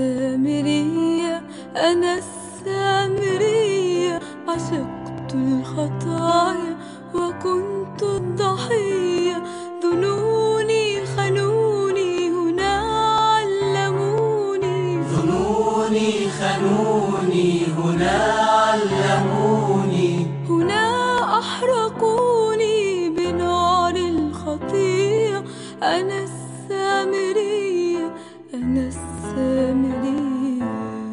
السامرية، أنا السامرية، عشقت الخطايا وكنت الضحية. ظنوني خانوني هنا علموني، ظنوني خانوني هنا علموني، هنا أحرقوني بنار الخطية. أنا السامرية، أنا السامرية.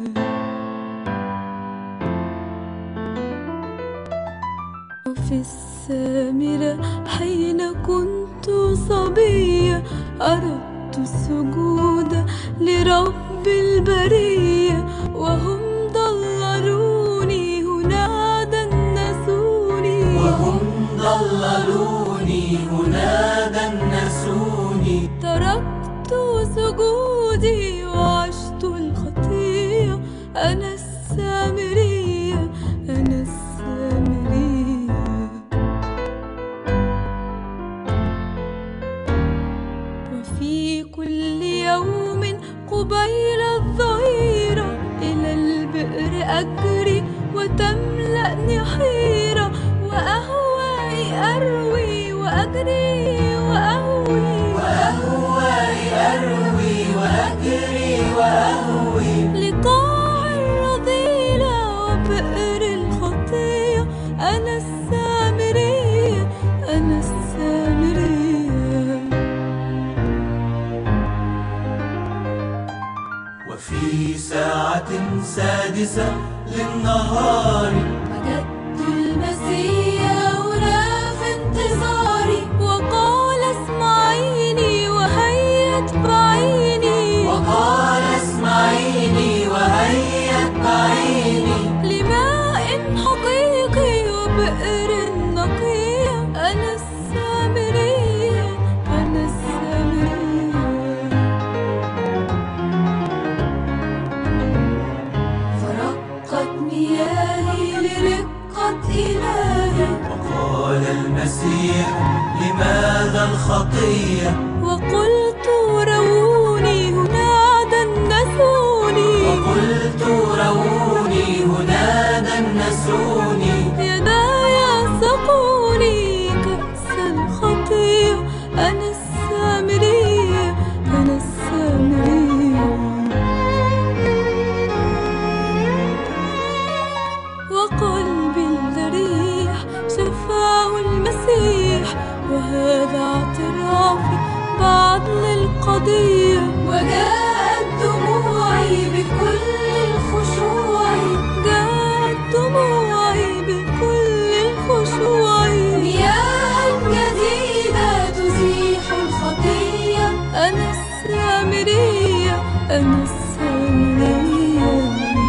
وفي السامرة حين كنت صبية، أردت السجود لرب البرية، وهم ضللوني هنا دنسوني، وهم ضللوني هنا دنسوني. تركت سجودي وعشت الخطية. أنا السامرية، أنا السامرية. وفي كل يوم قبيل الظهيرة إلى البئر أجري وتملأني حيرة، وأهواي أروي وأجري وأهوي، وأهواي أروي وأجري وأهوي، لقاع الرذيلة وبئر الخطية. أنا السامرية، أنا السامرية. وفي ساعة سادسة للنهار وجدت المسيح هنا في انتظاري، وقال اسمعيني وهيا اتبعيني، وقال اسمعيني وهيا اتبعيني، لماء حقيقي وبئر نقية. أنا السامرية، أنا السامرية. فرقت مياهي لرقة إلهي، وقال المسيح لماذا الخطية، وقلت روني هنا دنسوني، وقلت روني هنا دنسوني. يداي سقوني كأس الخطية. أنا السامرية، أنا السامرية. وقلبي الجريح شفاه المسيح، وهذا اعترافي بعدل القضية. وجاءت دموعي بكل الخشوع، جاءت دموعي بكل الخشوع، مياه جديدة تزيح الخطية. أنا السامرية، أنا السامرية.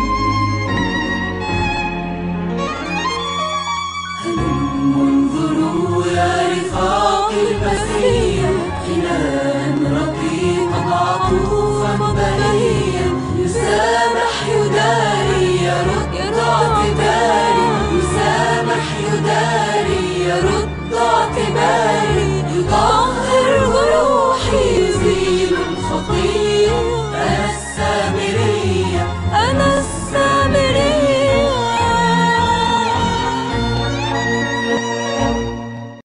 هلموا انظروا يا رفاقي البسية، إلها رقيقا عطوفا بريا، يسامح يداري يرد اعتباري، يسامح يداري يرد اعتباري.